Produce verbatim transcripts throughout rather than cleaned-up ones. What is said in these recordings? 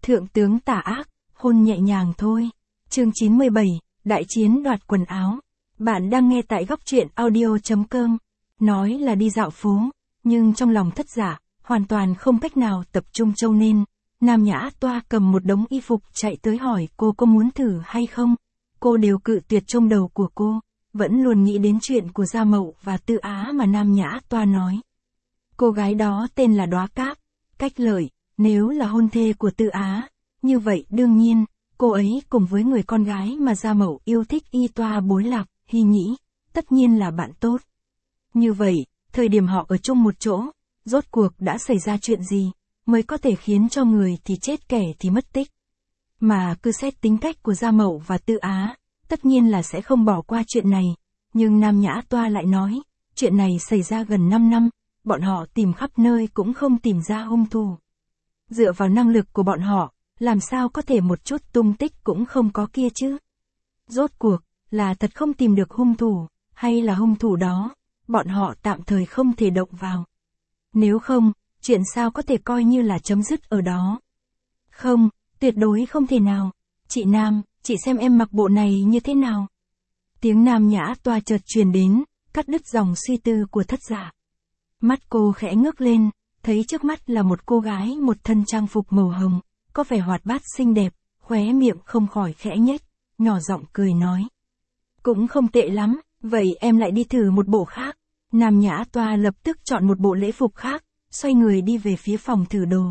Thượng tướng tà ác, hôn nhẹ nhàng thôi. Chương chín mươi bảy, Đại chiến đoạt quần áo. Bạn đang nghe tại góc truyện audio chấm com. Nói là đi dạo phố, nhưng trong lòng Thất Giả, hoàn toàn không cách nào tập trung trông nên. Nam Nhã Toa cầm một đống y phục chạy tới hỏi cô có muốn thử hay không. Cô đều cự tuyệt trong đầu của cô, vẫn luôn nghĩ đến chuyện của Gia Mậu và Tư Á mà Nam Nhã Toa nói. Cô gái đó tên là Đóa Cáp, Cách Lợi, nếu là hôn thê của Tư Á, như vậy đương nhiên, cô ấy cùng với người con gái mà Gia Mậu yêu thích Y Toa Bối Lạc, Hy Nhĩ, tất nhiên là bạn tốt. Như vậy, thời điểm họ ở chung một chỗ, rốt cuộc đã xảy ra chuyện gì, mới có thể khiến cho người thì chết kẻ thì mất tích. Mà cứ xét tính cách của Gia Mậu và Tư Á, tất nhiên là sẽ không bỏ qua chuyện này, nhưng Nam Nhã Toa lại nói, chuyện này xảy ra gần năm năm, bọn họ tìm khắp nơi cũng không tìm ra hung thủ. Dựa vào năng lực của bọn họ, làm sao có thể một chút tung tích cũng không có kia chứ? Rốt cuộc, là thật không tìm được hung thủ, hay là hung thủ đó, bọn họ tạm thời không thể động vào. Nếu không, chuyện sao có thể coi như là chấm dứt ở đó? Không, tuyệt đối không thể nào. Chị Nam, chị xem em mặc bộ này như thế nào? Tiếng Nam Nhã Toa chợt truyền đến, cắt đứt dòng suy tư của Thất Giả. Mắt cô khẽ ngước lên, thấy trước mắt là một cô gái một thân trang phục màu hồng, có vẻ hoạt bát xinh đẹp, khóe miệng không khỏi khẽ nhếch, nhỏ giọng cười nói. Cũng không tệ lắm, vậy em lại đi thử một bộ khác. Nam Nhã Toa lập tức chọn một bộ lễ phục khác, xoay người đi về phía phòng thử đồ.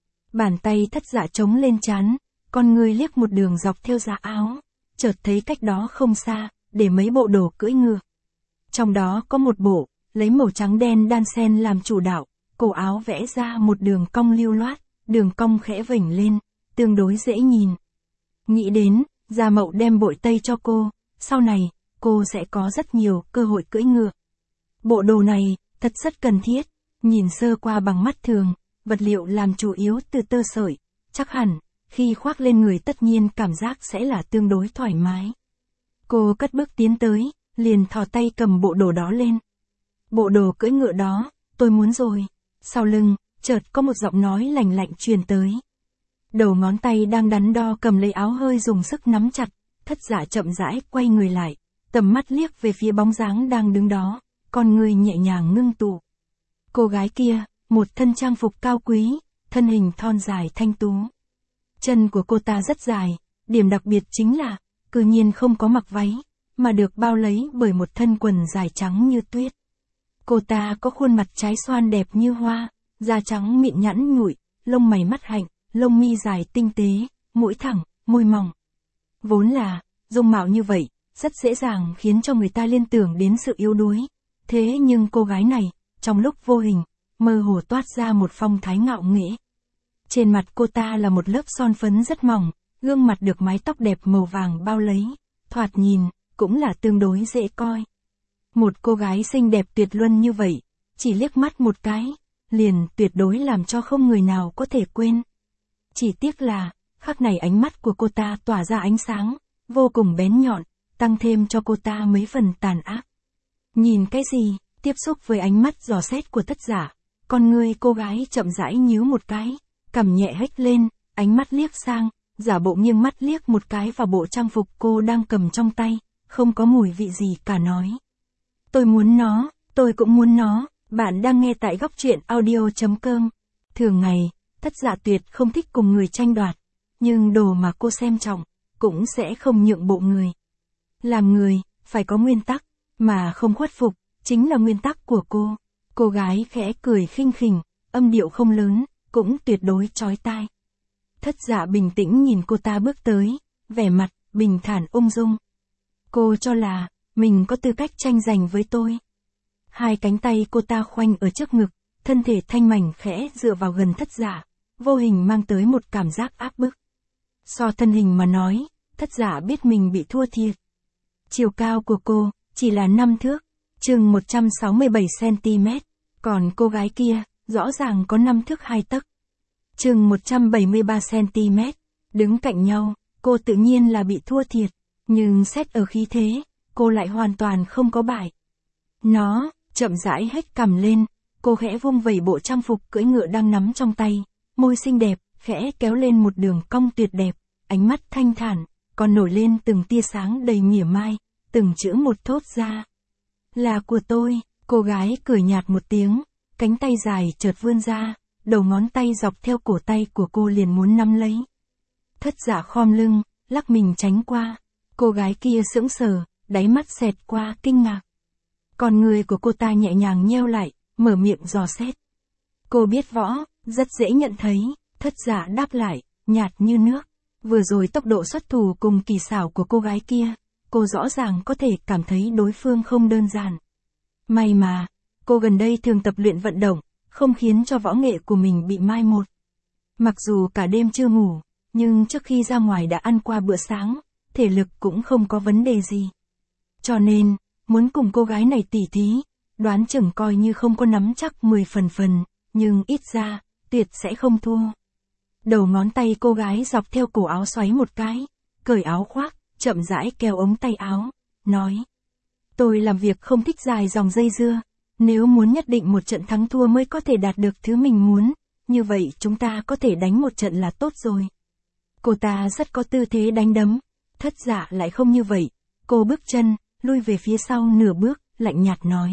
Bàn tay Thất Giả chống lên trán, con người liếc một đường dọc theo giá áo, chợt thấy cách đó không xa, để mấy bộ đồ cưỡi ngựa. Trong đó có một bộ, lấy màu trắng đen đan xen làm chủ đạo, cổ áo vẽ ra một đường cong lưu loát, đường cong khẽ vểnh lên, tương đối dễ nhìn. Nghĩ đến, Gia Mậu đem bội tây cho cô, sau này, cô sẽ có rất nhiều cơ hội cưỡi ngựa. Bộ đồ này, thật rất cần thiết, nhìn sơ qua bằng mắt thường, vật liệu làm chủ yếu từ tơ sợi, chắc hẳn, khi khoác lên người tất nhiên cảm giác sẽ là tương đối thoải mái. Cô cất bước tiến tới, liền thò tay cầm bộ đồ đó lên. Bộ đồ cưỡi ngựa đó, tôi muốn rồi. Sau lưng, chợt có một giọng nói lành lạnh truyền tới. Đầu ngón tay đang đắn đo cầm lấy áo hơi dùng sức nắm chặt, Thất Giả chậm rãi quay người lại, tầm mắt liếc về phía bóng dáng đang đứng đó, con người nhẹ nhàng ngưng tụ. Cô gái kia, một thân trang phục cao quý, thân hình thon dài thanh tú. Chân của cô ta rất dài, điểm đặc biệt chính là, cư nhiên không có mặc váy, mà được bao lấy bởi một thân quần dài trắng như tuyết. Cô ta có khuôn mặt trái xoan đẹp như hoa, da trắng mịn nhẵn nhụi, lông mày mắt hạnh, lông mi dài tinh tế, mũi thẳng, môi mỏng. Vốn là, dung mạo như vậy, rất dễ dàng khiến cho người ta liên tưởng đến sự yếu đuối. Thế nhưng cô gái này, trong lúc vô hình, mơ hồ toát ra một phong thái ngạo nghễ. Trên mặt cô ta là một lớp son phấn rất mỏng, gương mặt được mái tóc đẹp màu vàng bao lấy, thoạt nhìn, cũng là tương đối dễ coi. Một cô gái xinh đẹp tuyệt luân như vậy, chỉ liếc mắt một cái, liền tuyệt đối làm cho không người nào có thể quên. Chỉ tiếc là, khắc này ánh mắt của cô ta tỏa ra ánh sáng, vô cùng bén nhọn, tăng thêm cho cô ta mấy phần tàn ác. Nhìn cái gì, tiếp xúc với ánh mắt dò xét của Thất Giả, con người cô gái chậm rãi nhíu một cái, cằm nhẹ hếch lên, ánh mắt liếc sang, giả bộ nghiêng mắt liếc một cái vào bộ trang phục cô đang cầm trong tay, không có mùi vị gì cả nói. Tôi muốn nó, tôi cũng muốn nó, bạn đang nghe tại góc truyện audio chấm com. Thường ngày, Thất Giả tuyệt không thích cùng người tranh đoạt, nhưng đồ mà cô xem trọng, cũng sẽ không nhượng bộ người. Làm người, phải có nguyên tắc, mà không khuất phục, chính là nguyên tắc của cô. Cô gái khẽ cười khinh khỉnh, âm điệu không lớn, cũng tuyệt đối chói tai. Thất Giả bình tĩnh nhìn cô ta bước tới, vẻ mặt, bình thản ung dung. Cô cho là, mình có tư cách tranh giành với tôi. Hai cánh tay cô ta khoanh ở trước ngực, thân thể thanh mảnh khẽ dựa vào gần Thất Giả, vô hình mang tới một cảm giác áp bức. So thân hình mà nói, Thất Giả biết mình bị thua thiệt. Chiều cao của cô, chỉ là năm thước, chừng một trăm sáu mươi bảy xăng-ti-mét, còn cô gái kia, rõ ràng có năm thước hai tấc. Chừng một trăm bảy mươi ba xăng-ti-mét, đứng cạnh nhau, cô tự nhiên là bị thua thiệt, nhưng xét ở khí thế, cô lại hoàn toàn không có bại. Nó, chậm rãi hếch cằm lên, cô khẽ vung vẩy bộ trang phục cưỡi ngựa đang nắm trong tay, môi xinh đẹp, khẽ kéo lên một đường cong tuyệt đẹp, ánh mắt thanh thản, còn nổi lên từng tia sáng đầy mỉa mai, từng chữ một thốt ra. Là của tôi, cô gái cười nhạt một tiếng, cánh tay dài chợt vươn ra, đầu ngón tay dọc theo cổ tay của cô liền muốn nắm lấy. Thất Dạ khom lưng, lắc mình tránh qua, cô gái kia sững sờ, đáy mắt xẹt qua kinh ngạc. Còn người của cô ta nhẹ nhàng nheo lại, mở miệng dò xét. Cô biết võ, rất dễ nhận thấy, Thất Dạ đáp lại, nhạt như nước. Vừa rồi tốc độ xuất thủ cùng kỳ xảo của cô gái kia, cô rõ ràng có thể cảm thấy đối phương không đơn giản. May mà, cô gần đây thường tập luyện vận động, không khiến cho võ nghệ của mình bị mai một. Mặc dù cả đêm chưa ngủ, nhưng trước khi ra ngoài đã ăn qua bữa sáng, thể lực cũng không có vấn đề gì. Cho nên, muốn cùng cô gái này tỉ thí, đoán chừng coi như không có nắm chắc mười phần phần, nhưng ít ra, tuyệt sẽ không thua. Đầu ngón tay cô gái dọc theo cổ áo xoáy một cái, cởi áo khoác, chậm rãi kéo ống tay áo, nói. Tôi làm việc không thích dài dòng dây dưa, nếu muốn nhất định một trận thắng thua mới có thể đạt được thứ mình muốn, như vậy chúng ta có thể đánh một trận là tốt rồi. Cô ta rất có tư thế đánh đấm, Thất Dạ lại không như vậy, cô bước chân, lui về phía sau nửa bước, lạnh nhạt nói.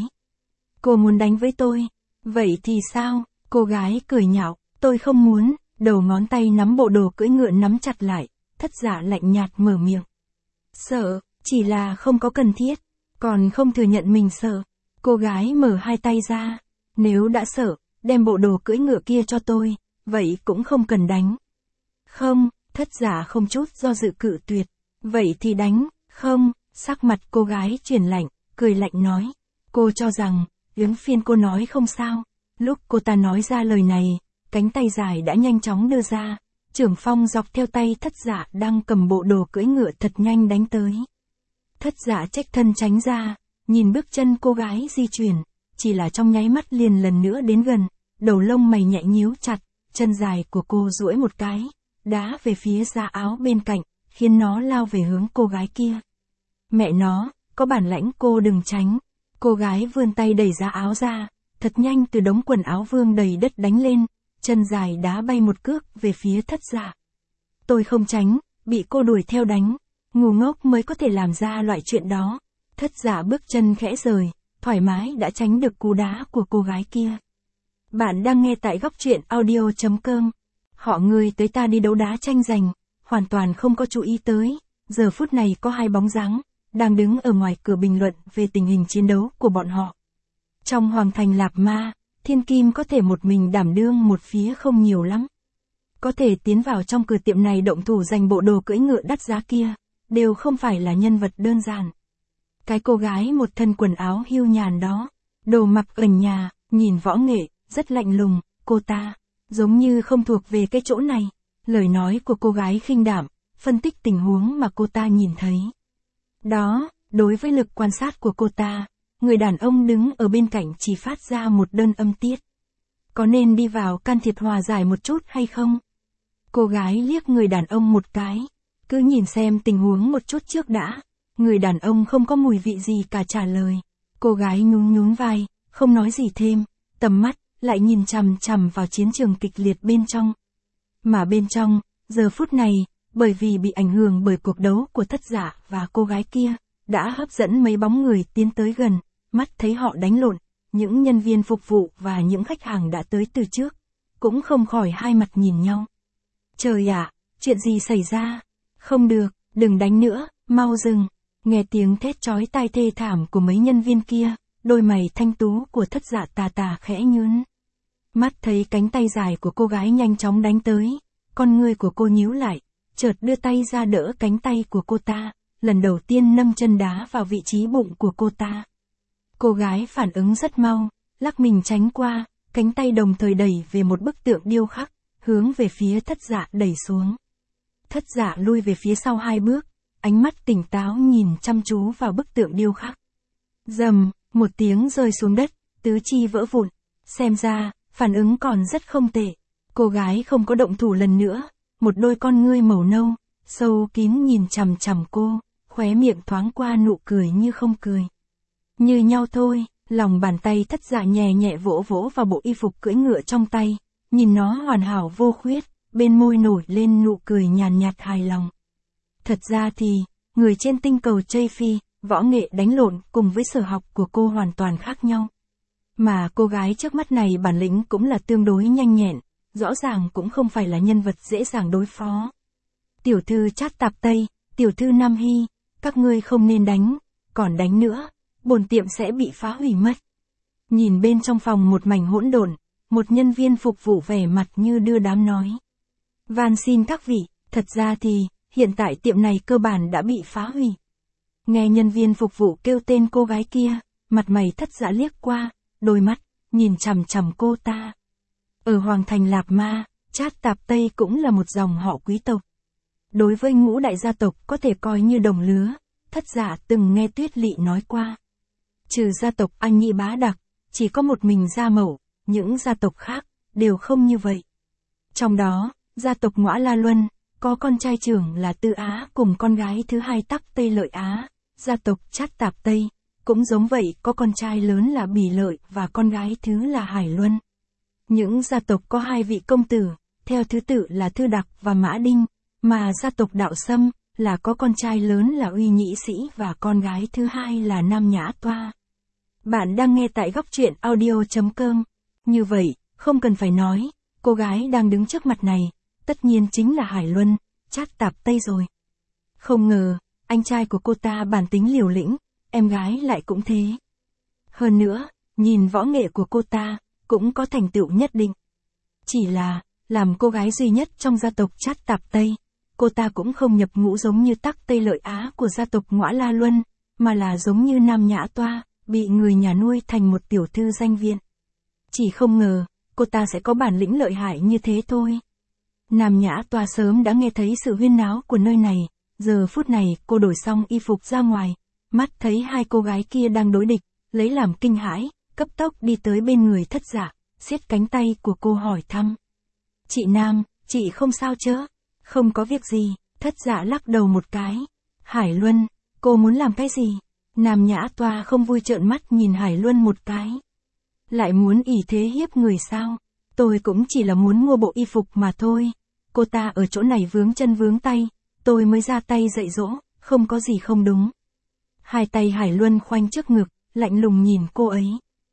Cô muốn đánh với tôi, vậy thì sao, cô gái cười nhạo, tôi không muốn, đầu ngón tay nắm bộ đồ cưỡi ngựa nắm chặt lại, Thất Dạ lạnh nhạt mở miệng. Sợ, chỉ là không có cần thiết, còn không thừa nhận mình sợ. Cô gái mở hai tay ra, nếu đã sợ, đem bộ đồ cưỡi ngựa kia cho tôi, vậy cũng không cần đánh. Không, Thất Dạ không chút do dự cự tuyệt, vậy thì đánh, không, sắc mặt cô gái chuyển lạnh, cười lạnh nói. Cô cho rằng, Yến Phiên cô nói không sao, lúc cô ta nói ra lời này, cánh tay dài đã nhanh chóng đưa ra, chưởng phong dọc theo tay Thất Dạ đang cầm bộ đồ cưỡi ngựa thật nhanh đánh tới. Thất Dạ trách thân tránh ra, nhìn bước chân cô gái di chuyển, chỉ là trong nháy mắt liền lần nữa đến gần, đầu lông mày nhẹ nhíu chặt, chân dài của cô duỗi một cái, đá về phía da áo bên cạnh, khiến nó lao về hướng cô gái kia. Mẹ nó, có bản lãnh cô đừng tránh. Cô gái vươn tay đẩy da áo ra, thật nhanh từ đống quần áo vương đầy đất đánh lên, chân dài đá bay một cước về phía Thất Dạ. Tôi không tránh, bị cô đuổi theo đánh, ngu ngốc mới có thể làm ra loại chuyện đó. Thất Dạ bước chân khẽ rời, thoải mái đã tránh được cú đá của cô gái kia. Bạn đang nghe tại góc truyện audio chấm com. Họ người tới ta đi đấu đá tranh giành, hoàn toàn không có chú ý tới. Giờ phút này có hai bóng dáng, đang đứng ở ngoài cửa bình luận về tình hình chiến đấu của bọn họ. Trong Hoàng thành Lạp Ma, Thiên Kim có thể một mình đảm đương một phía không nhiều lắm. Có thể tiến vào trong cửa tiệm này động thủ giành bộ đồ cưỡi ngựa đắt giá kia, đều không phải là nhân vật đơn giản. Cái cô gái một thân quần áo hiu nhàn đó, đồ mặc ẩn nhà, nhìn võ nghệ, rất lạnh lùng, cô ta, giống như không thuộc về cái chỗ này. Lời nói của cô gái khinh đảm, phân tích tình huống mà cô ta nhìn thấy. Đó, đối với lực quan sát của cô ta, người đàn ông đứng ở bên cạnh chỉ phát ra một đơn âm tiết. Có nên đi vào can thiệp hòa giải một chút hay không? Cô gái liếc người đàn ông một cái, cứ nhìn xem tình huống một chút trước đã. Người đàn ông không có mùi vị gì cả trả lời. Cô gái nhún nhún vai, không nói gì thêm, tầm mắt lại nhìn chằm chằm vào chiến trường kịch liệt bên trong. Mà bên trong, giờ phút này, bởi vì bị ảnh hưởng bởi cuộc đấu của Thất Dạ và cô gái kia, đã hấp dẫn mấy bóng người tiến tới gần, mắt thấy họ đánh lộn, những nhân viên phục vụ và những khách hàng đã tới từ trước, cũng không khỏi hai mặt nhìn nhau. Trời ạ, chuyện gì xảy ra? Không được, đừng đánh nữa, mau dừng. Nghe tiếng thét chói tai thê thảm của mấy nhân viên kia, đôi mày thanh tú của Thất Dạ tà tà khẽ nhướng. Mắt thấy cánh tay dài của cô gái nhanh chóng đánh tới, con ngươi của cô nhíu lại, chợt đưa tay ra đỡ cánh tay của cô ta, lần đầu tiên nâng chân đá vào vị trí bụng của cô ta. Cô gái phản ứng rất mau, lắc mình tránh qua, cánh tay đồng thời đẩy về một bức tượng điêu khắc, hướng về phía Thất Dạ đẩy xuống. Thất Dạ lui về phía sau hai bước, ánh mắt tỉnh táo nhìn chăm chú vào bức tượng điêu khắc. Rầm, một tiếng rơi xuống đất, tứ chi vỡ vụn. Xem ra, phản ứng còn rất không tệ. Cô gái không có động thủ lần nữa, một đôi con ngươi màu nâu, sâu kín nhìn chằm chằm cô, khóe miệng thoáng qua nụ cười như không cười. Như nhau thôi, lòng bàn tay Thất Dạ nhẹ nhẹ vỗ vỗ vào bộ y phục cưỡi ngựa trong tay, nhìn nó hoàn hảo vô khuyết, bên môi nổi lên nụ cười nhàn nhạt hài lòng. Thật ra thì, người trên tinh cầu Tây Phi, võ nghệ đánh lộn cùng với sở học của cô hoàn toàn khác nhau. Mà cô gái trước mắt này bản lĩnh cũng là tương đối nhanh nhẹn, rõ ràng cũng không phải là nhân vật dễ dàng đối phó. Tiểu thư Trát Tạp Tây, tiểu thư Nam Hy, các ngươi không nên đánh, còn đánh nữa, bổn tiệm sẽ bị phá hủy mất. Nhìn bên trong phòng một mảnh hỗn độn, một nhân viên phục vụ vẻ mặt như đưa đám nói. Van xin các vị, thật ra thì, hiện tại tiệm này cơ bản đã bị phá hủy. Nghe nhân viên phục vụ kêu tên cô gái kia, mặt mày thất dạ liếc qua, đôi mắt, nhìn chằm chằm cô ta. Ở Hoàng thành Lạp Ma, Trát Tạp Tây cũng là một dòng họ quý tộc. Đối với ngũ đại gia tộc có thể coi như đồng lứa, thất dạ từng nghe Tuyết Lị nói qua. Trừ gia tộc Anh Nhị Bá Đặc, chỉ có một mình Gia Mậu, những gia tộc khác, đều không như vậy. Trong đó, gia tộc Ngõa La Luân, có con trai trưởng là Tư Á cùng con gái thứ hai Tắc Tây Lợi Á, gia tộc Trát Tạp Tây, cũng giống vậy có con trai lớn là Bỉ Lợi và con gái thứ là Hải Luân. Những gia tộc có hai vị công tử, theo thứ tự là Thư Đặc và Mã Đinh, mà gia tộc Đạo Sâm, là có con trai lớn là Uy Nhĩ Sĩ và con gái thứ hai là Nam Nhã Toa. Bạn đang nghe tại góc truyện audio chấm com. Như vậy, không cần phải nói, cô gái đang đứng trước mặt này, tất nhiên chính là Hải Luân, Trát Tạp Tây rồi. Không ngờ, anh trai của cô ta bản tính liều lĩnh, em gái lại cũng thế. Hơn nữa, nhìn võ nghệ của cô ta, cũng có thành tựu nhất định. Chỉ là, làm cô gái duy nhất trong gia tộc Trát Tạp Tây, cô ta cũng không nhập ngũ giống như Tắc Tây Lợi Á của gia tộc Ngõa La Luân, mà là giống như Nam Nhã Toa, bị người nhà nuôi thành một tiểu thư danh viện. Chỉ không ngờ, cô ta sẽ có bản lĩnh lợi hại như thế thôi. Nam Nhã Toa sớm đã nghe thấy sự huyên náo của nơi này, giờ phút này cô đổi xong y phục ra ngoài, mắt thấy hai cô gái kia đang đối địch, lấy làm kinh hãi, cấp tốc đi tới bên người thất dạ, siết cánh tay của cô hỏi thăm. Chị Nam, chị không sao chứ? Không có việc gì, thất dạ lắc đầu một cái. Hải Luân, cô muốn làm cái gì? Nam Nhã Toa không vui trợn mắt nhìn Hải Luân một cái. Lại muốn ỷ thế hiếp người sao? Tôi cũng chỉ là muốn mua bộ y phục mà thôi. Cô ta ở chỗ này vướng chân vướng tay, tôi mới ra tay dạy dỗ, không có gì không đúng. Hai tay Hải Luân khoanh trước ngực, lạnh lùng nhìn cô ấy.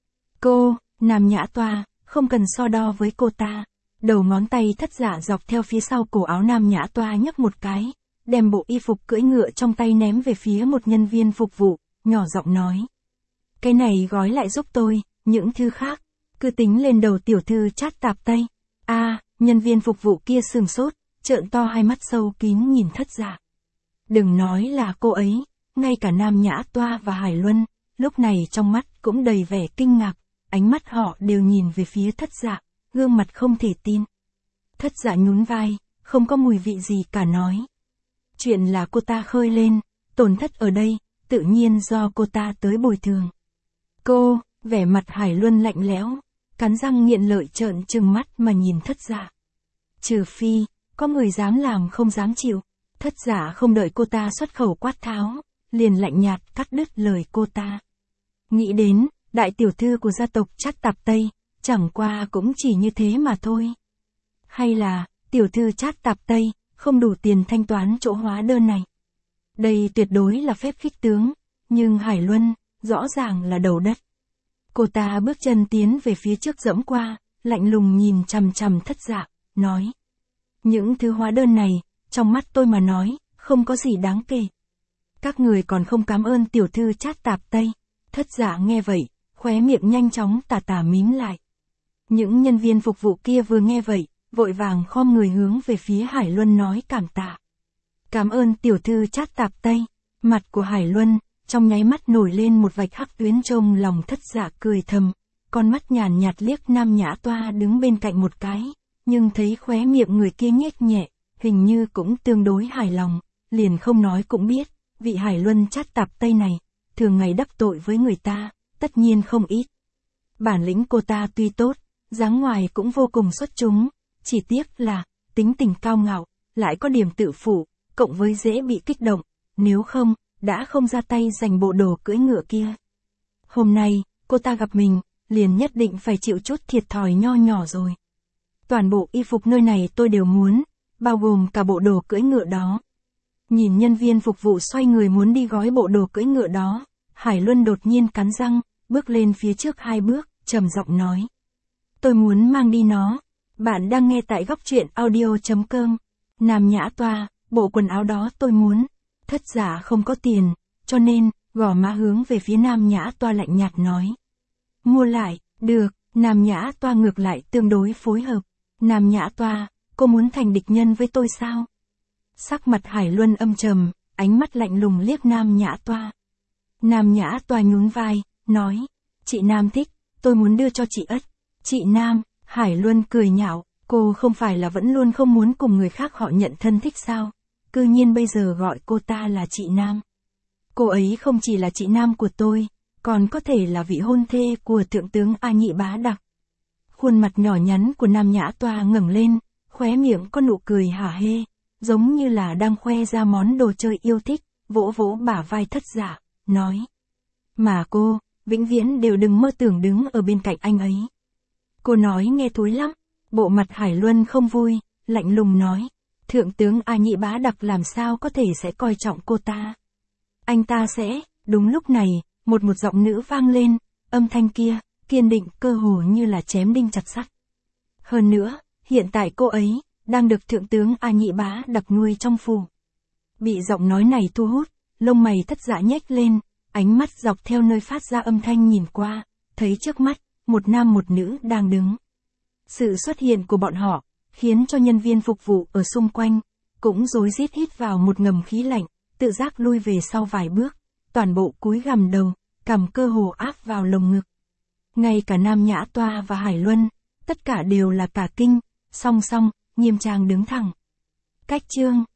Cô, Nam Nhã Toa, không cần so đo với cô ta. Đầu ngón tay thất dạ dọc theo phía sau cổ áo Nam Nhã Toa nhấc một cái, đem bộ y phục cưỡi ngựa trong tay ném về phía một nhân viên phục vụ, nhỏ giọng nói. Cái này gói lại giúp tôi, những thứ khác, cứ tính lên đầu tiểu thư Trát Tạp Tây. A, à, nhân viên phục vụ kia sừng sốt, trợn to hai mắt sâu kín nhìn thất dạ. Đừng nói là cô ấy, ngay cả Nam Nhã Toa và Hải Luân, lúc này trong mắt cũng đầy vẻ kinh ngạc, ánh mắt họ đều nhìn về phía thất dạ, gương mặt không thể tin. Thất dạ nhún vai, không có mùi vị gì cả nói. Chuyện là cô ta khơi lên, tổn thất ở đây, tự nhiên do cô ta tới bồi thường. Cô, vẻ mặt Hải Luân lạnh lẽo, cắn răng nghiện lợi trợn trừng mắt mà nhìn thất dạ. Trừ phi, có người dám làm không dám chịu. Thất dạ không đợi cô ta xuất khẩu quát tháo, liền lạnh nhạt cắt đứt lời cô ta. Nghĩ đến, đại tiểu thư của gia tộc Trát Tạp Tây, chẳng qua cũng chỉ như thế mà thôi. Hay là, tiểu thư Trát Tạp Tây, không đủ tiền thanh toán chỗ hóa đơn này. Đây tuyệt đối là phép khích tướng, nhưng Hải Luân, rõ ràng là đầu đất. Cô ta bước chân tiến về phía trước dẫm qua, lạnh lùng nhìn chằm chằm thất dạ, nói. Những thứ hóa đơn này, trong mắt tôi mà nói, không có gì đáng kể. Các người còn không cảm ơn tiểu thư Trát Tạp Tây. Thất dạ nghe vậy, khóe miệng nhanh chóng tà tà mím lại. Những nhân viên phục vụ kia vừa nghe vậy, vội vàng khom người hướng về phía Hải Luân nói cảm tạ. Cảm ơn tiểu thư Trát Tạp Tây. Mặt của Hải Luân, trong nháy mắt nổi lên một vạch hắc tuyến trông lòng thất dạ cười thầm, con mắt nhàn nhạt liếc Nam Nhã Toa đứng bên cạnh một cái, nhưng thấy khóe miệng người kia nhếch nhẹ, hình như cũng tương đối hài lòng, liền không nói cũng biết, vị Hải Luân Trát Tạp Tây này, thường ngày đắc tội với người ta, tất nhiên không ít. Bản lĩnh cô ta tuy tốt, dáng ngoài cũng vô cùng xuất chúng, chỉ tiếc là, tính tình cao ngạo, lại có điểm tự phụ, cộng với dễ bị kích động, nếu không, đã không ra tay giành bộ đồ cưỡi ngựa kia. Hôm nay, cô ta gặp mình, liền nhất định phải chịu chút thiệt thòi nho nhỏ rồi. Toàn bộ y phục nơi này tôi đều muốn, bao gồm cả bộ đồ cưỡi ngựa đó. Nhìn nhân viên phục vụ xoay người muốn đi gói bộ đồ cưỡi ngựa đó, Hải Luân đột nhiên cắn răng, bước lên phía trước hai bước, trầm giọng nói. Tôi muốn mang đi nó. Bạn đang nghe tại góc truyện audio.com. Nam Nhã Toa, bộ quần áo đó tôi muốn. Thất giả không có tiền, cho nên, gò má hướng về phía Nam Nhã Toa lạnh nhạt nói. Mua lại, được, Nam Nhã Toa ngược lại tương đối phối hợp. Nam Nhã Toa, cô muốn thành địch nhân với tôi sao? Sắc mặt Hải Luân âm trầm, ánh mắt lạnh lùng liếc Nam Nhã Toa. Nam Nhã Toa nhún vai, nói. Chị Nam thích, tôi muốn đưa cho chị ất. Chị Nam, Hải Luân cười nhạo, cô không phải là vẫn luôn không muốn cùng người khác họ nhận thân thích sao? Cư nhiên bây giờ gọi cô ta là chị Nam. Cô ấy không chỉ là chị Nam của tôi, còn có thể là vị hôn thê của Thượng tướng A Nhị Bá Đặc. Khuôn mặt nhỏ nhắn của Nam Nhã Toa ngẩng lên, khóe miệng có nụ cười hả hê, giống như là đang khoe ra món đồ chơi yêu thích, vỗ vỗ bả vai Thất Giả, nói. Mà cô, vĩnh viễn đều đừng mơ tưởng đứng ở bên cạnh anh ấy. Cô nói nghe thối lắm, bộ mặt Hải Luân không vui, lạnh lùng nói. Thượng tướng A Nhị Bá Đặc làm sao có thể sẽ coi trọng cô ta. Anh ta sẽ, đúng lúc này, một một giọng nữ vang lên, âm thanh kia, kiên định cơ hồ như là chém đinh chặt sắt. Hơn nữa, hiện tại cô ấy, đang được Thượng tướng A Nhị Bá Đặc nuôi trong phủ. Bị giọng nói này thu hút, lông mày Thất Giả nhếch lên, ánh mắt dọc theo nơi phát ra âm thanh nhìn qua, thấy trước mắt, một nam một nữ đang đứng. Sự xuất hiện của bọn họ, khiến cho nhân viên phục vụ ở xung quanh, cũng rối rít hít vào một ngầm khí lạnh, tự giác lui về sau vài bước, toàn bộ cúi gằm đầu, cằm cơ hồ áp vào lồng ngực. Ngay cả Nam Nhã Toa và Hải Luân, tất cả đều là cả kinh, song song, nghiêm trang đứng thẳng. Cách chương